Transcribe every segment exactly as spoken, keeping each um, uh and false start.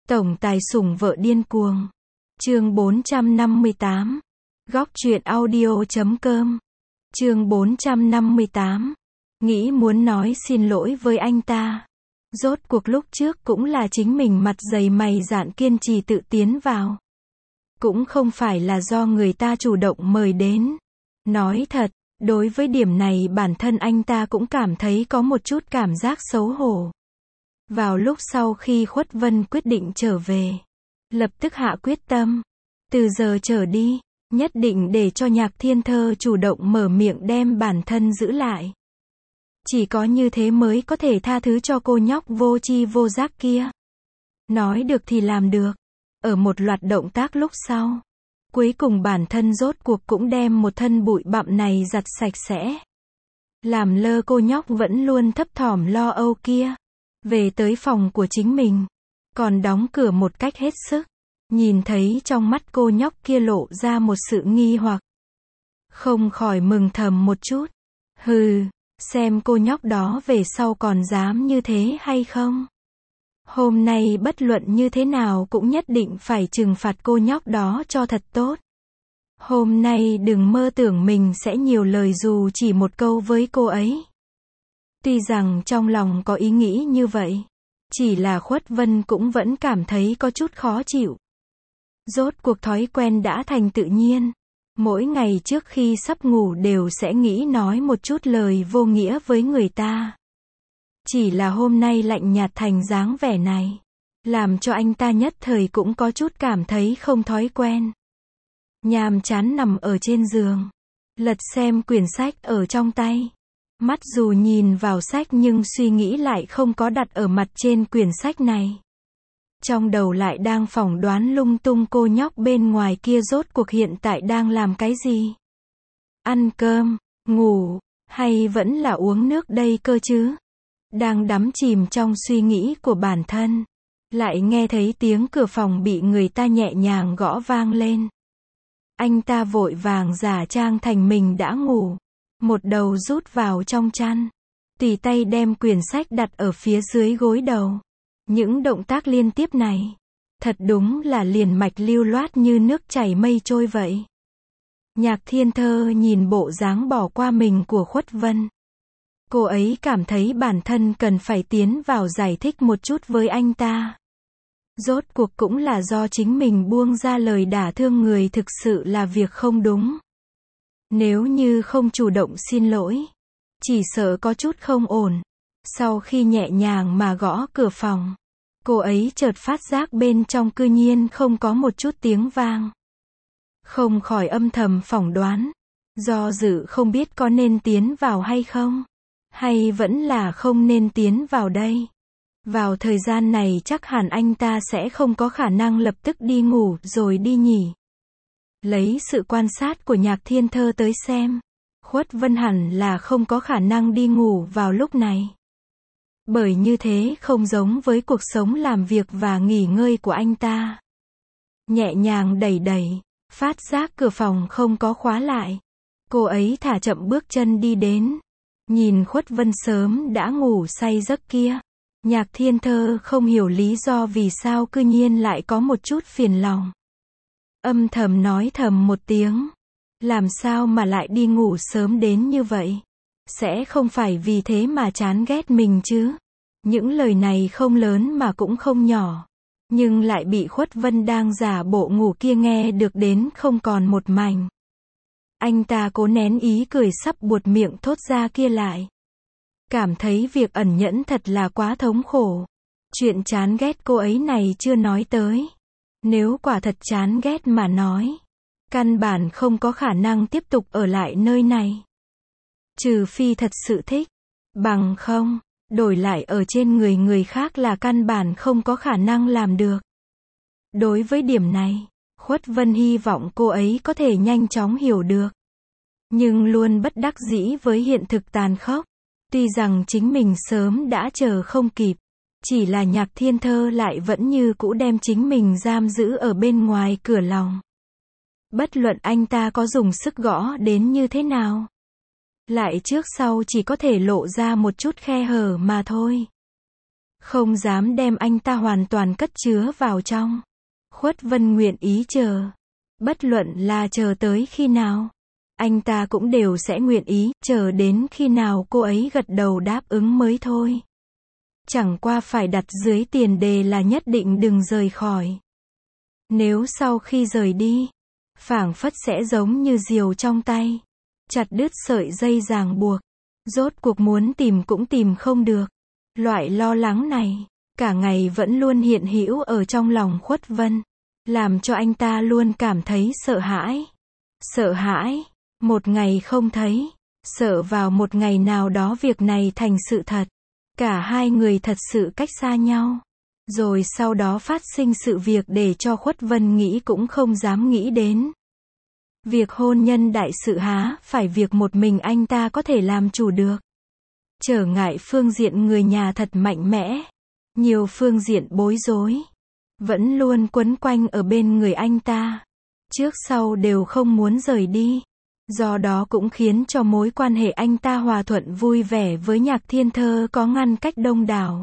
Tổng tài sủng vợ điên cuồng. Chương bốn trăm năm mươi tám. Góc truyện audio chấm com. Chương bốn trăm năm mươi tám. Nghĩ muốn nói xin lỗi với anh ta. Rốt cuộc lúc trước cũng là chính mình mặt dày mày dạn kiên trì tự tiến vào. Cũng không phải là do người ta chủ động mời đến. Nói thật, đối với điểm này bản thân anh ta cũng cảm thấy có một chút cảm giác xấu hổ. Vào lúc sau khi Khuất Vân quyết định trở về, lập tức hạ quyết tâm, từ giờ trở đi, nhất định để cho Nhạc Thiên Thơ chủ động mở miệng đem bản thân giữ lại. Chỉ có như thế mới có thể tha thứ cho cô nhóc vô tri vô giác kia. Nói được thì làm được. Ở một loạt động tác lúc sau, cuối cùng bản thân rốt cuộc cũng đem một thân bụi bặm này giặt sạch sẽ. Làm lơ cô nhóc vẫn luôn thấp thỏm lo âu kia. Về tới phòng của chính mình, còn đóng cửa một cách hết sức. Nhìn thấy trong mắt cô nhóc kia lộ ra một sự nghi hoặc. Không khỏi mừng thầm một chút. Hừ, xem cô nhóc đó về sau còn dám như thế hay không. Hôm nay bất luận như thế nào cũng nhất định phải trừng phạt cô nhóc đó cho thật tốt. Hôm nay đừng mơ tưởng mình sẽ nhiều lời dù chỉ một câu với cô ấy. Tuy rằng trong lòng có ý nghĩ như vậy, chỉ là Khuất Vân cũng vẫn cảm thấy có chút khó chịu. Rốt cuộc thói quen đã thành tự nhiên. Mỗi ngày trước khi sắp ngủ đều sẽ nghĩ nói một chút lời vô nghĩa với người ta. Chỉ là hôm nay lạnh nhạt thành dáng vẻ này, làm cho anh ta nhất thời cũng có chút cảm thấy không thói quen. Nhàm chán nằm ở trên giường, lật xem quyển sách ở trong tay. Mắt dù nhìn vào sách nhưng suy nghĩ lại không có đặt ở mặt trên quyển sách này. Trong đầu lại đang phỏng đoán lung tung cô nhóc bên ngoài kia rốt cuộc hiện tại đang làm cái gì. Ăn cơm, ngủ, hay vẫn là uống nước đây cơ chứ. Đang đắm chìm trong suy nghĩ của bản thân, lại nghe thấy tiếng cửa phòng bị người ta nhẹ nhàng gõ vang lên. Anh ta vội vàng giả trang thành mình đã ngủ. Một đầu rút vào trong chăn, tùy tay đem quyển sách đặt ở phía dưới gối đầu. Những động tác liên tiếp này, thật đúng là liền mạch lưu loát như nước chảy mây trôi vậy. Nhạc Thiên Thơ nhìn bộ dáng bỏ qua mình của Khuất Vân. Cô ấy cảm thấy bản thân cần phải tiến vào giải thích một chút với anh ta. Rốt cuộc cũng là do chính mình buông ra lời đả thương người thực sự là việc không đúng. Nếu như không chủ động xin lỗi, chỉ sợ có chút không ổn. Sau khi nhẹ nhàng mà gõ cửa phòng, cô ấy chợt phát giác bên trong cư nhiên không có một chút tiếng vang. Không khỏi âm thầm phỏng đoán, do dự không biết có nên tiến vào hay không, hay vẫn là không nên tiến vào đây. Vào thời gian này chắc hẳn anh ta sẽ không có khả năng lập tức đi ngủ rồi đi nhỉ. Lấy sự quan sát của Nhạc Thiên Thơ tới xem, Khuất Vân hẳn là không có khả năng đi ngủ vào lúc này. Bởi như thế không giống với cuộc sống làm việc và nghỉ ngơi của anh ta. Nhẹ nhàng đẩy đẩy, phát giác cửa phòng không có khóa lại. Cô ấy thả chậm bước chân đi đến. Nhìn Khuất Vân sớm đã ngủ say giấc kia. Nhạc Thiên Thơ không hiểu lý do vì sao cư nhiên lại có một chút phiền lòng. Âm thầm nói thầm một tiếng. Làm sao mà lại đi ngủ sớm đến như vậy? Sẽ không phải vì thế mà chán ghét mình chứ? Những lời này không lớn mà cũng không nhỏ. Nhưng lại bị Khuất Vân đang giả bộ ngủ kia nghe được đến không còn một mảnh. Anh ta cố nén ý cười sắp buột miệng thốt ra kia lại. Cảm thấy việc ẩn nhẫn thật là quá thống khổ. Chuyện chán ghét cô ấy này chưa nói tới. Nếu quả thật chán ghét mà nói, căn bản không có khả năng tiếp tục ở lại nơi này. Trừ phi thật sự thích, bằng không, đổi lại ở trên người người khác là căn bản không có khả năng làm được. Đối với điểm này, Khuất Vân hy vọng cô ấy có thể nhanh chóng hiểu được. Nhưng luôn bất đắc dĩ với hiện thực tàn khốc. Tuy rằng chính mình sớm đã chờ không kịp. Chỉ là Nhạc Thiên Thơ lại vẫn như cũ đem chính mình giam giữ ở bên ngoài cửa lòng. Bất luận anh ta có dùng sức gõ đến như thế nào, lại trước sau chỉ có thể lộ ra một chút khe hở mà thôi. không dám đem anh ta hoàn toàn cất chứa vào trong. Khuất Vân nguyện ý chờ. Bất luận là chờ tới khi nào, anh ta cũng đều sẽ nguyện ý, chờ đến khi nào cô ấy gật đầu đáp ứng mới thôi. Chẳng qua phải đặt dưới tiền đề là nhất định đừng rời khỏi. Nếu sau khi rời đi, phảng phất sẽ giống như diều trong tay, chặt đứt sợi dây ràng buộc, rốt cuộc muốn tìm cũng tìm không được. Loại lo lắng này, cả ngày vẫn luôn hiện hữu ở trong lòng Khuất Vân, làm cho anh ta luôn cảm thấy sợ hãi. Sợ hãi, một ngày không thấy, sợ vào một ngày nào đó việc này thành sự thật. Cả hai người thật sự cách xa nhau. Rồi sau đó phát sinh sự việc để cho Khuất Vân nghĩ cũng không dám nghĩ đến. Việc hôn nhân đại sự há phải việc một mình anh ta có thể làm chủ được. Trở ngại phương diện người nhà thật mạnh mẽ. Nhiều phương diện bối rối. Vẫn luôn quấn quanh ở bên người anh ta. Trước sau đều không muốn rời đi. Do đó cũng khiến cho mối quan hệ anh ta hòa thuận vui vẻ với Nhạc Thiên Thơ có ngăn cách đông đảo.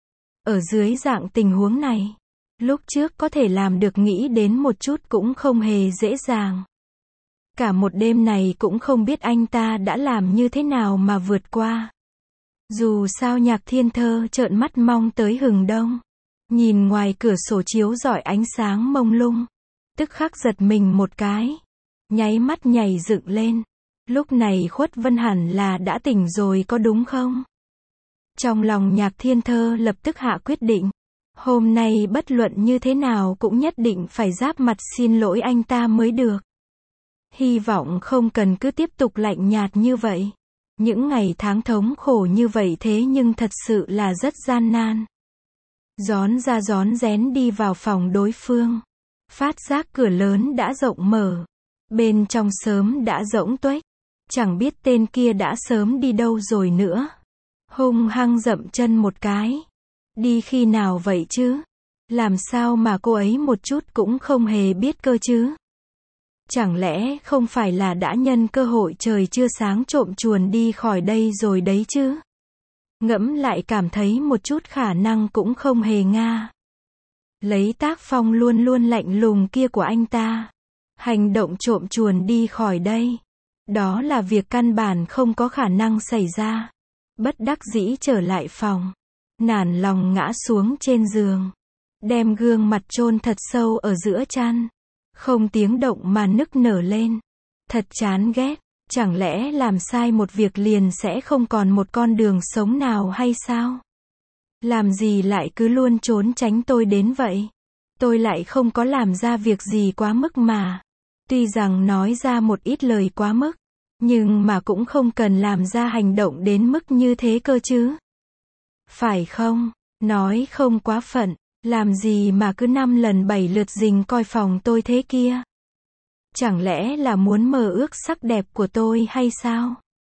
Ở dưới dạng tình huống này, lúc trước có thể làm được nghĩ đến một chút cũng không hề dễ dàng. Cả một đêm này cũng không biết anh ta đã làm như thế nào mà vượt qua. Dù sao Nhạc Thiên Thơ trợn mắt mong tới hừng đông. Nhìn ngoài cửa sổ chiếu rọi ánh sáng mông lung. Tức khắc giật mình một cái. Nháy mắt nhảy dựng lên. Lúc này Khuất Vân hẳn là đã tỉnh rồi có đúng không? Trong lòng Nhạc Thiên Thơ lập tức hạ quyết định. Hôm nay bất luận như thế nào cũng nhất định phải giáp mặt xin lỗi anh ta mới được. Hy vọng không cần cứ tiếp tục lạnh nhạt như vậy. Những ngày tháng thống khổ như vậy thế nhưng thật sự là rất gian nan. Rón ra rón rén đi vào phòng đối phương. Phát giác cửa lớn đã rộng mở. Bên trong sớm đã rỗng tuếch. Chẳng biết tên kia đã sớm đi đâu rồi nữa. Hung hăng dậm chân một cái. Đi khi nào vậy chứ? Làm sao mà cô ấy một chút cũng không hề biết cơ chứ? Chẳng lẽ không phải là đã nhân cơ hội trời chưa sáng trộm chuồn đi khỏi đây rồi đấy chứ? Ngẫm lại cảm thấy một chút khả năng cũng không hề nga. Lấy tác phong luôn luôn lạnh lùng kia của anh ta. Hành động trộm chuồn đi khỏi đây. Đó là việc căn bản không có khả năng xảy ra. Bất đắc dĩ trở lại phòng. Nản lòng ngã xuống trên giường. Đem gương mặt chôn thật sâu ở giữa chăn. Không tiếng động mà nức nở lên. Thật chán ghét. Chẳng lẽ làm sai một việc liền sẽ không còn một con đường sống nào hay sao? Làm gì lại cứ luôn trốn tránh tôi đến vậy? Tôi lại không có làm ra việc gì quá mức mà. Tuy rằng nói ra một ít lời quá mức. Nhưng mà cũng không cần làm ra hành động đến mức như thế cơ chứ. Phải không? Nói không quá phận. Làm gì mà cứ năm lần bảy lượt rình coi phòng tôi thế kia? Chẳng lẽ là muốn mơ ước sắc đẹp của tôi hay sao?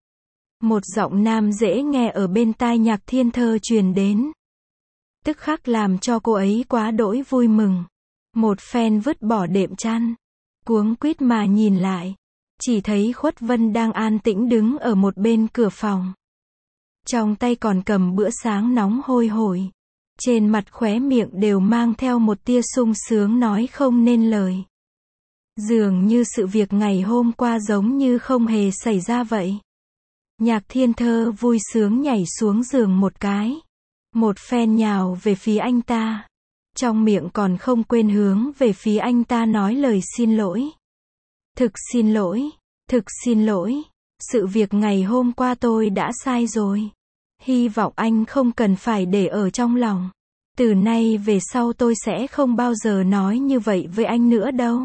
Một giọng nam dễ nghe ở bên tai Nhạc Thiên Thơ truyền đến. Tức khắc làm cho cô ấy quá đỗi vui mừng. Một phen vứt bỏ đệm chăn. Cuống quýt mà nhìn lại. Chỉ thấy Khuất Vân đang an tĩnh đứng ở một bên cửa phòng. Trong tay còn cầm bữa sáng nóng hôi hổi. Trên mặt khóe miệng đều mang theo một tia sung sướng nói không nên lời. Dường như sự việc ngày hôm qua giống như không hề xảy ra vậy. Nhạc Thiên Thơ vui sướng nhảy xuống giường một cái. Một phen nhào về phía anh ta. Trong miệng còn không quên hướng về phía anh ta nói lời xin lỗi. Thực xin lỗi, thực xin lỗi. Sự việc ngày hôm qua tôi đã sai rồi. Hy vọng anh không cần phải để ở trong lòng. Từ nay về sau tôi sẽ không bao giờ nói như vậy với anh nữa đâu.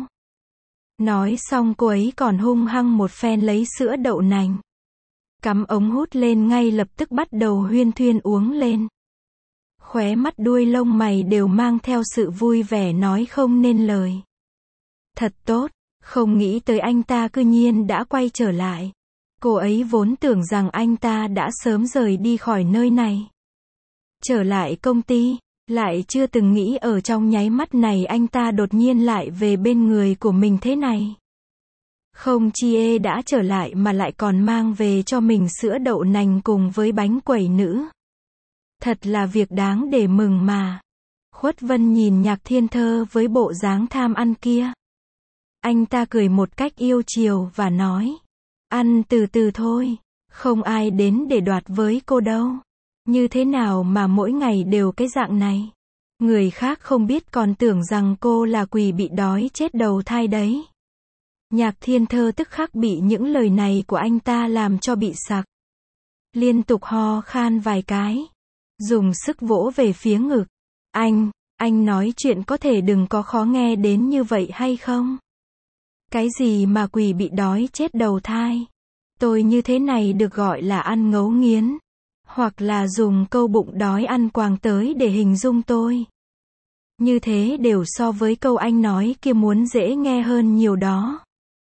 Nói xong cô ấy còn hung hăng một phen lấy sữa đậu nành. Cắm ống hút lên ngay lập tức bắt đầu huyên thuyên uống lên. Khóe mắt đuôi lông mày đều mang theo sự vui vẻ nói không nên lời. Thật tốt, không nghĩ tới anh ta cư nhiên đã quay trở lại. Cô ấy vốn tưởng rằng anh ta đã sớm rời đi khỏi nơi này. Trở lại công ty, lại chưa từng nghĩ ở trong nháy mắt này anh ta đột nhiên lại về bên người của mình thế này. Không chi ê đã trở lại mà lại còn mang về cho mình sữa đậu nành cùng với bánh quẩy nữ. Thật là việc đáng để mừng mà. Khuất Vân nhìn Nhạc Thiên Thơ với bộ dáng tham ăn kia. Anh ta cười một cách yêu chiều và nói. Ăn từ từ thôi. Không ai đến để đoạt với cô đâu. Như thế nào mà mỗi ngày đều cái dạng này? Người khác không biết còn tưởng rằng cô là quỷ bị đói chết đầu thai đấy. Nhạc Thiên Thơ tức khắc bị những lời này của anh ta làm cho bị sặc. Liên tục ho khan vài cái. Dùng sức vỗ về phía ngực. Anh, anh nói chuyện có thể đừng có khó nghe đến như vậy hay không? Cái gì mà quỷ bị đói chết đầu thai? Tôi như thế này được gọi là ăn ngấu nghiến. Hoặc là dùng câu bụng đói ăn quàng tới để hình dung tôi. Như thế đều so với câu anh nói kia muốn dễ nghe hơn nhiều đó.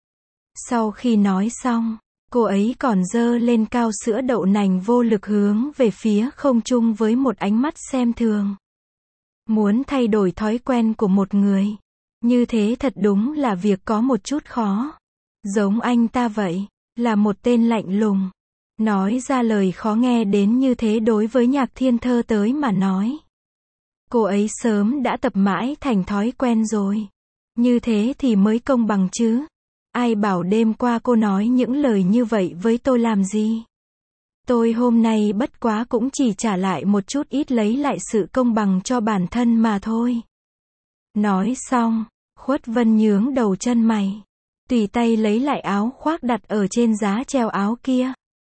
Sau khi nói xong, cô ấy còn giơ lên cao sữa đậu nành vô lực hướng về phía không trung với một ánh mắt xem thường. Muốn thay đổi thói quen của một người, như thế thật đúng là việc có một chút khó. Giống anh ta vậy, là một tên lạnh lùng. Nói ra lời khó nghe đến như thế đối với Nhạc Thiên Thơ tới mà nói. Cô ấy sớm đã tập mãi thành thói quen rồi. Như thế thì mới công bằng chứ. Ai bảo đêm qua cô nói những lời như vậy với tôi làm gì? Tôi hôm nay bất quá cũng chỉ trả lại một chút ít lấy lại sự công bằng cho bản thân mà thôi. Nói xong, Khuất Vân nhướng đầu chân mày. Tùy tay lấy lại áo khoác đặt ở trên giá treo áo kia.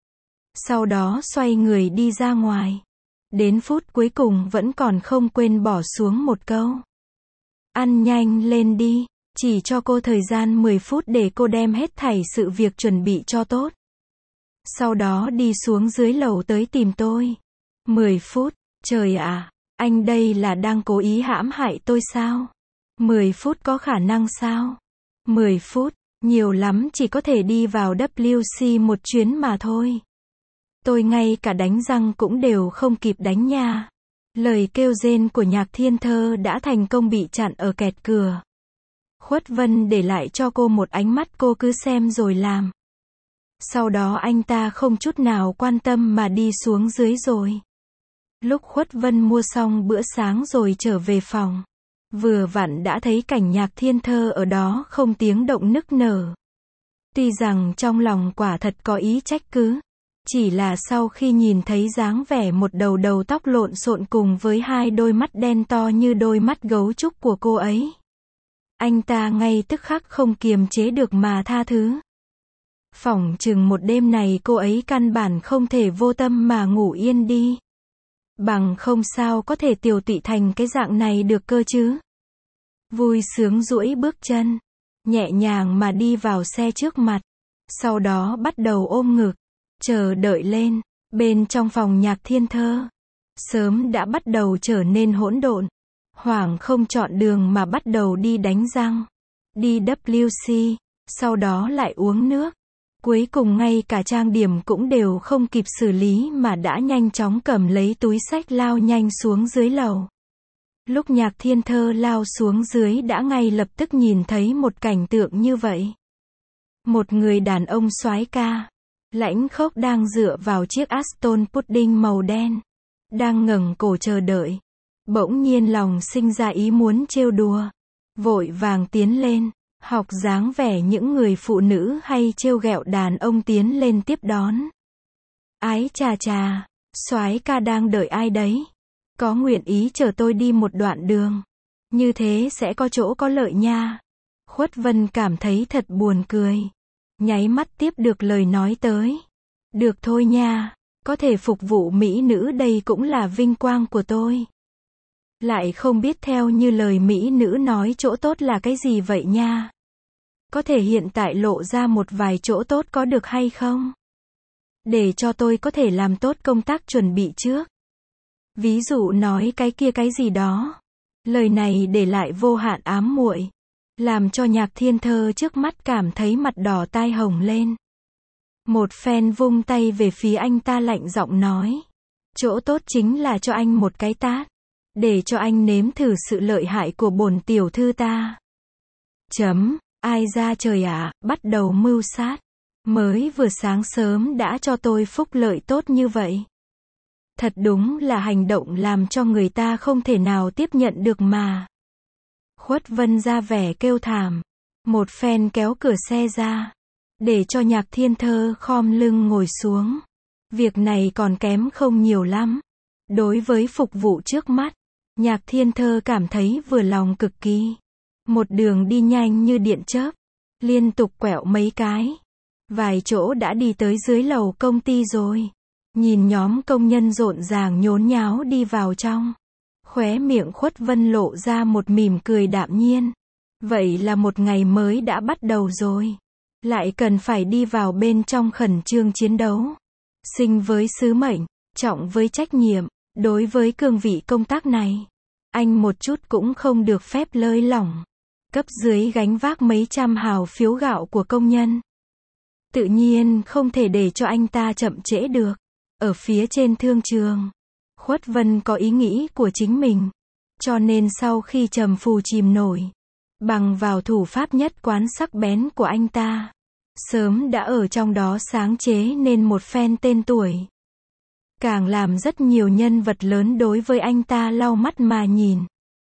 Sau đó xoay người đi ra ngoài. Đến phút cuối cùng vẫn còn không quên bỏ xuống một câu. Ăn nhanh lên đi, chỉ cho cô thời gian mười phút để cô đem hết thảy sự việc chuẩn bị cho tốt. Sau đó đi xuống dưới lầu tới tìm tôi. mười phút, trời ạ, anh đây là đang cố ý hãm hại tôi sao? mười phút có khả năng sao? mười phút, nhiều lắm chỉ có thể đi vào W C một chuyến mà thôi. Tôi ngay cả đánh răng cũng đều không kịp đánh nha. Lời kêu rên của Nhạc Thiên Thơ đã thành công bị chặn ở kẹt cửa. Khuất Vân để lại cho cô một ánh mắt cô cứ xem rồi làm. Sau đó anh ta không chút nào quan tâm mà đi xuống dưới rồi. Lúc Khuất Vân mua xong bữa sáng rồi trở về phòng. Vừa vặn đã thấy cảnh Nhạc Thiên Thơ ở đó không tiếng động nức nở. Tuy rằng trong lòng quả thật có ý trách cứ. Chỉ là sau khi nhìn thấy dáng vẻ một đầu đầu tóc lộn xộn cùng với hai đôi mắt đen to như đôi mắt gấu trúc của cô ấy. Anh ta ngay tức khắc không kiềm chế được mà tha thứ. Phỏng chừng một đêm này cô ấy căn bản không thể vô tâm mà ngủ yên đi. Bằng không sao có thể tiều tụy thành cái dạng này được cơ chứ. Vui sướng duỗi bước chân. Nhẹ nhàng mà đi vào xe trước mặt. Sau đó bắt đầu ôm ngực. Chờ đợi lên. Bên trong phòng Nhạc Thiên Thơ. Sớm đã bắt đầu trở nên hỗn độn. Hoảng không chọn đường mà bắt đầu đi đánh răng. Đi W C. Sau đó lại uống nước. Cuối cùng ngay cả trang điểm cũng đều không kịp xử lý mà đã nhanh chóng cầm lấy túi xách lao nhanh xuống dưới lầu. Lúc Nhạc Thiên Thơ lao xuống dưới đã ngay lập tức nhìn thấy một cảnh tượng như vậy. Một người đàn ông soái ca, lãnh khốc đang dựa vào chiếc Aston Pudding màu đen. Đang ngẩng cổ chờ đợi. Bỗng nhiên lòng sinh ra ý muốn trêu đùa. Vội vàng tiến lên. Học dáng vẻ những người phụ nữ hay trêu ghẹo đàn ông tiến lên tiếp đón. Ái chà chà, soái ca đang đợi ai đấy? Có nguyện ý chở tôi đi một đoạn đường. Như thế sẽ có chỗ có lợi nha. Khuất Vân cảm thấy thật buồn cười. Nháy mắt tiếp được lời nói tới. Được thôi nha, có thể phục vụ mỹ nữ đây cũng là vinh quang của tôi. Lại không biết theo như lời mỹ nữ nói chỗ tốt là cái gì vậy nha. Có thể hiện tại lộ ra một vài chỗ tốt có được hay không? Để cho tôi có thể làm tốt công tác chuẩn bị trước. Ví dụ nói cái kia cái gì đó. Lời này để lại vô hạn ám muội, làm cho Nhạc Thiên Thơ trước mắt cảm thấy mặt đỏ tai hồng lên. Một phen vung tay về phía anh ta lạnh giọng nói. Chỗ tốt chính là cho anh một cái tát. Để cho anh nếm thử sự lợi hại của bổn tiểu thư ta. Chấm. Ai ra trời ạ, à, bắt đầu mưu sát. Mới vừa sáng sớm đã cho tôi phúc lợi tốt như vậy. Thật đúng là hành động làm cho người ta không thể nào tiếp nhận được mà. Khuất Vân ra vẻ kêu thảm. Một phen kéo cửa xe ra. Để cho Nhạc Thiên Thơ khom lưng ngồi xuống. Việc này còn kém không nhiều lắm. Đối với phục vụ trước mắt, Nhạc Thiên Thơ cảm thấy vừa lòng cực kỳ. Một đường đi nhanh như điện chớp. Liên tục quẹo mấy cái. Vài chỗ đã đi tới dưới lầu công ty rồi. Nhìn nhóm công nhân rộn ràng nhốn nháo đi vào trong. Khóe miệng Khuất Vân lộ ra một mỉm cười đạm nhiên. Vậy là một ngày mới đã bắt đầu rồi. Lại cần phải đi vào bên trong khẩn trương chiến đấu. Sinh với sứ mệnh, trọng với trách nhiệm. Đối với cương vị công tác này, anh một chút cũng không được phép lơi lỏng. Cấp dưới gánh vác mấy trăm hào phiếu gạo của công nhân. Tự nhiên không thể để cho anh ta chậm trễ được. Ở phía trên thương trường, Khuất Vân có ý nghĩ của chính mình. Cho nên sau khi Trầm Phù chìm nổi, bằng vào thủ pháp nhất quán sắc bén của anh ta, sớm đã ở trong đó sáng chế nên một phen tên tuổi. Càng làm rất nhiều nhân vật lớn đối với anh ta lau mắt mà nhìn.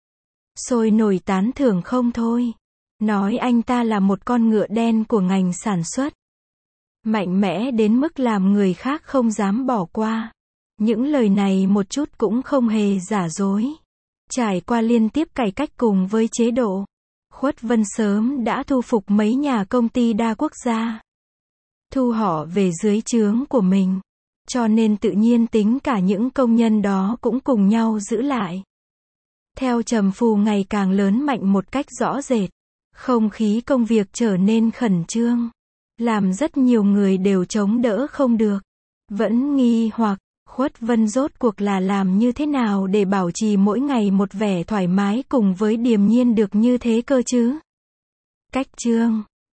Sôi nổi tán thưởng không thôi. Nói anh ta là một con ngựa đen của ngành sản xuất. Mạnh mẽ đến mức làm người khác không dám bỏ qua. Những lời này một chút cũng không hề giả dối. Trải qua liên tiếp cải cách cùng với chế độ, Khuất Vân sớm đã thu phục mấy nhà công ty đa quốc gia. Thu họ về dưới trướng của mình. Cho nên tự nhiên tính cả những công nhân đó cũng cùng nhau giữ lại. Theo Trầm Phù ngày càng lớn mạnh một cách rõ rệt. Không khí công việc trở nên khẩn trương. Làm rất nhiều người đều chống đỡ không được. Vẫn nghi hoặc, Khuất Vân rốt cuộc là làm như thế nào để bảo trì mỗi ngày một vẻ thoải mái cùng với điềm nhiên được như thế cơ chứ? Cách chương